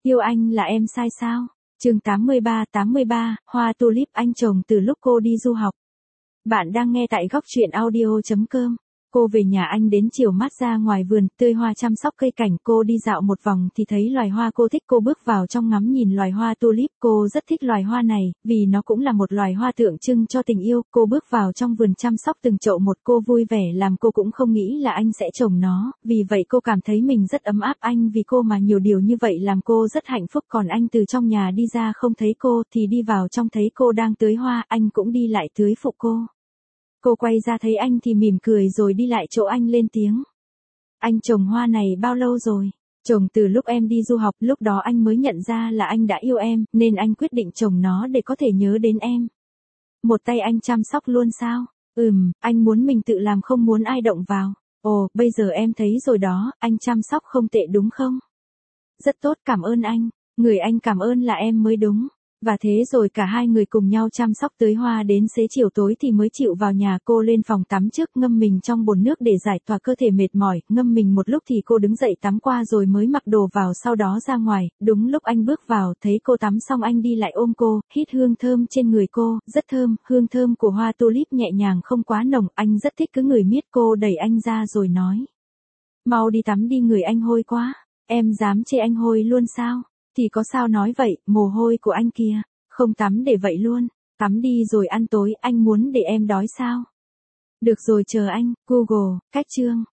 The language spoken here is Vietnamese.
Yêu anh là em sai sao? Chương 83, hoa tulip anh trồng từ lúc cô đi du học. Bạn đang nghe tại góc truyện audio.com. Cô về nhà anh đến chiều mát ra ngoài vườn, tươi hoa chăm sóc cây cảnh. Cô đi dạo một vòng thì thấy loài hoa cô thích. Cô bước vào trong ngắm nhìn loài hoa tulip. Cô rất thích loài hoa này, vì nó cũng là một loài hoa tượng trưng cho tình yêu. Cô bước vào trong vườn chăm sóc từng chậu một. Cô vui vẻ làm cô cũng không nghĩ là anh sẽ trồng nó. Vì vậy cô cảm thấy mình rất ấm áp. Anh vì cô mà nhiều điều như vậy làm cô rất hạnh phúc. Còn anh từ trong nhà đi ra không thấy cô thì đi vào trong thấy cô đang tưới hoa. Anh cũng đi lại tưới phụ cô. Cô quay ra thấy anh thì mỉm cười rồi đi lại chỗ anh lên tiếng. Anh trồng hoa này bao lâu rồi? Trồng từ lúc em đi du học, lúc đó anh mới nhận ra là anh đã yêu em, nên anh quyết định trồng nó để có thể nhớ đến em. Một tay anh chăm sóc luôn sao? Anh muốn mình tự làm không muốn ai động vào. Ồ, bây giờ em thấy rồi đó, anh chăm sóc không tệ đúng không? Rất tốt, cảm ơn anh. Người anh cảm ơn là em mới đúng. Và thế rồi cả hai người cùng nhau chăm sóc tưới hoa đến xế chiều tối thì mới chịu vào nhà. Cô lên phòng tắm trước, ngâm mình trong bồn nước để giải tỏa cơ thể mệt mỏi. Ngâm mình một lúc thì cô đứng dậy tắm qua rồi mới mặc đồ vào, sau đó ra ngoài. Đúng lúc anh bước vào, thấy cô tắm xong anh đi lại ôm cô, hít hương thơm trên người cô, rất thơm. Hương thơm của hoa tulip nhẹ nhàng không quá nồng, anh rất thích cứ ngửi miết. Cô đẩy anh ra rồi nói. Mau đi tắm đi, người anh hôi quá. Em dám chê anh hôi luôn sao? Thì có sao nói vậy, mồ hôi của anh kìa, không tắm để vậy luôn, tắm đi rồi ăn tối, anh muốn để em đói sao? Được rồi chờ anh, Google, cách chương.